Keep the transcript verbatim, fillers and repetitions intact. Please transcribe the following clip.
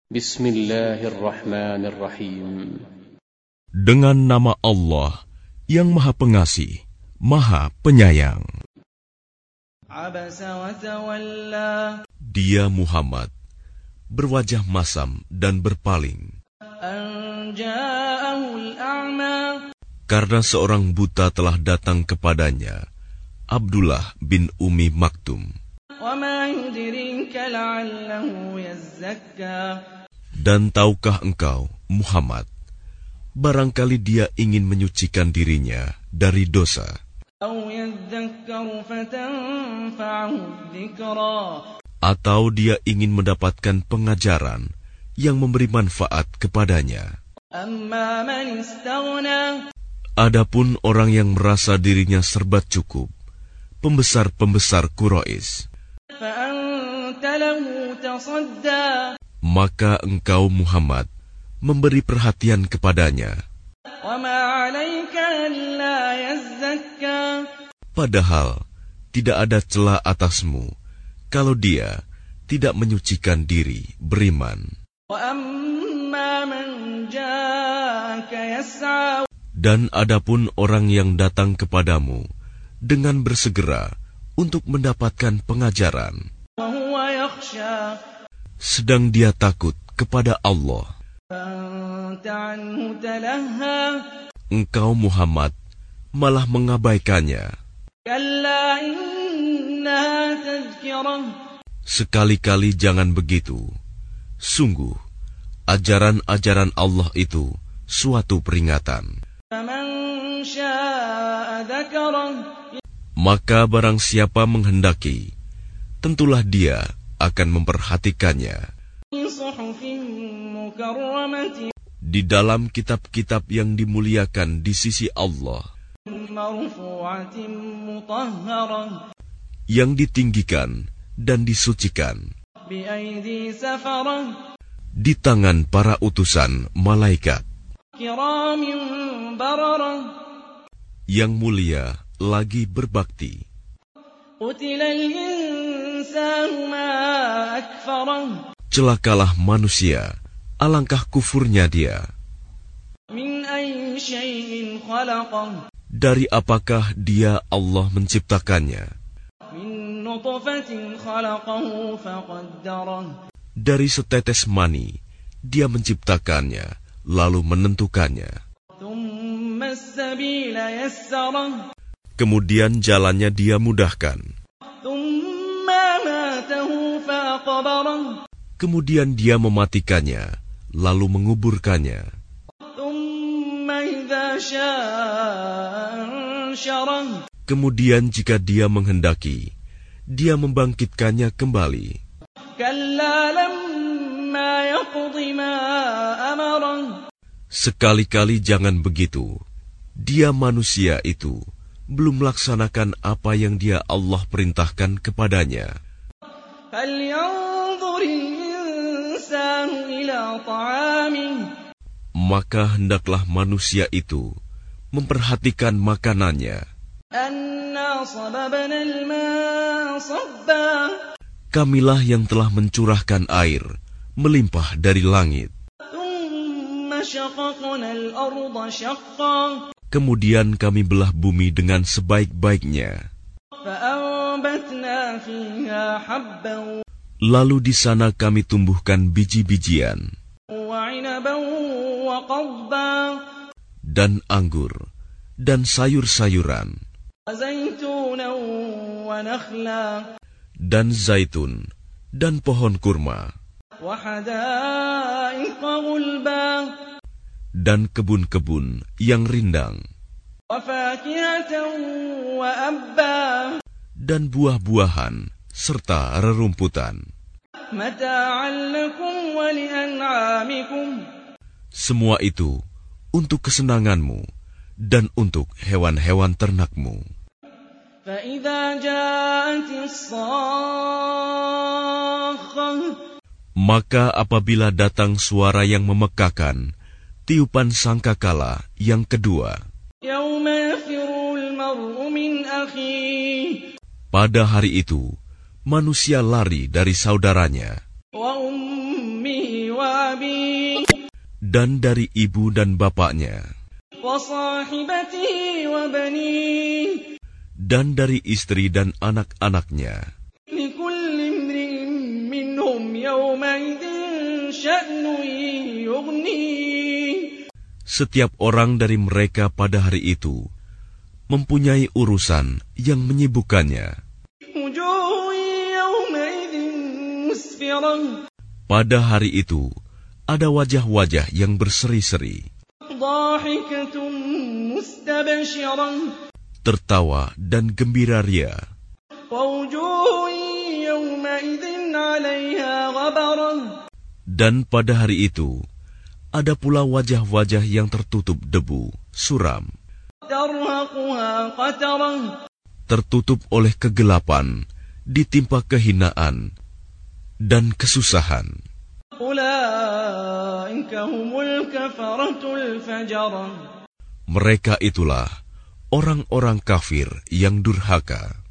Bismillahirrahmanirrahim. Dengan nama Allah yang Maha Pengasih, Maha Penyayang. Dia Muhammad berwajah masam dan berpaling karena seorang buta telah datang kepadanya, Abdullah bin Ummi Maktum. Dan tahukah engkau, Muhammad, barangkali dia ingin menyucikan dirinya dari dosa, atau dia ingin mendapatkan pengajaran yang memberi manfaat kepadanya. Adapun orang yang merasa dirinya serba cukup, pembesar-pembesar Quraisy, maka engkau Muhammad memberi perhatian kepadanya. Padahal tidak ada celah atasmu kalau dia tidak menyucikan diri beriman. Dan adapun orang yang datang kepadamu dengan bersegera untuk mendapatkan pengajaran, sedang dia takut kepada Allah, engkau Muhammad malah mengabaikannya. Sekali-kali jangan begitu. Sungguh, ajaran-ajaran Allah itu suatu peringatan. Maka barang siapa menghendaki, tentulah dia akan memperhatikannya di dalam kitab-kitab yang dimuliakan di sisi Allah, yang ditinggikan dan disucikan di tangan para utusan malaikat yang mulia lagi berbakti. Celakalah manusia, alangkah kufurnya dia. Dari apakah dia Allah menciptakannya? Dari setetes mani dia menciptakannya, lalu menentukannya. Kemudian jalannya dia mudahkan. Kemudian dia mematikannya, lalu menguburkannya. Kemudian jika dia menghendaki, dia membangkitkannya kembali. Sekali-kali jangan begitu. Dia manusia itu belum melaksanakan apa yang dia Allah perintahkan kepadanya. Maka hendaklah manusia itu memperhatikan makanannya. Kamilah yang telah mencurahkan air melimpah dari langit. Kemudian kami belah bumi dengan sebaik-baiknya. Lalu di sana kami tumbuhkan biji-bijian dan anggur dan sayur-sayuran dan zaitun dan pohon kurma dan kebun-kebun yang rindang dan buah-buahan serta rerumputan. Semua itu untuk kesenanganmu dan untuk hewan-hewan ternakmu. Maka apabila datang suara yang memekakan, tiupan sangkakala yang kedua, pada hari itu manusia lari dari saudaranya dan dari ibu dan bapaknya, وصاحبته وبنيه dan dari istri dan anak-anaknya. لكل امرئ منهم يومئذ شأن يغنيه. Setiap orang dari mereka pada hari itu mempunyai urusan yang menyibukkannya. وجوه يومئذ مسفرة Pada hari itu ada wajah-wajah yang berseri-seri, ضاحكة مستبشرة tertawa dan gembira ria. ووجوه يومئذ عليها غبرة. Dan pada hari itu ada pula wajah-wajah yang tertutup debu, suram, ترهقها قترة. tertutup oleh kegelapan, ditimpa kehinaan dan kesusahan. أولئك هم الكفرة الفجرة. Mereka itulah orang-orang kafir yang durhaka.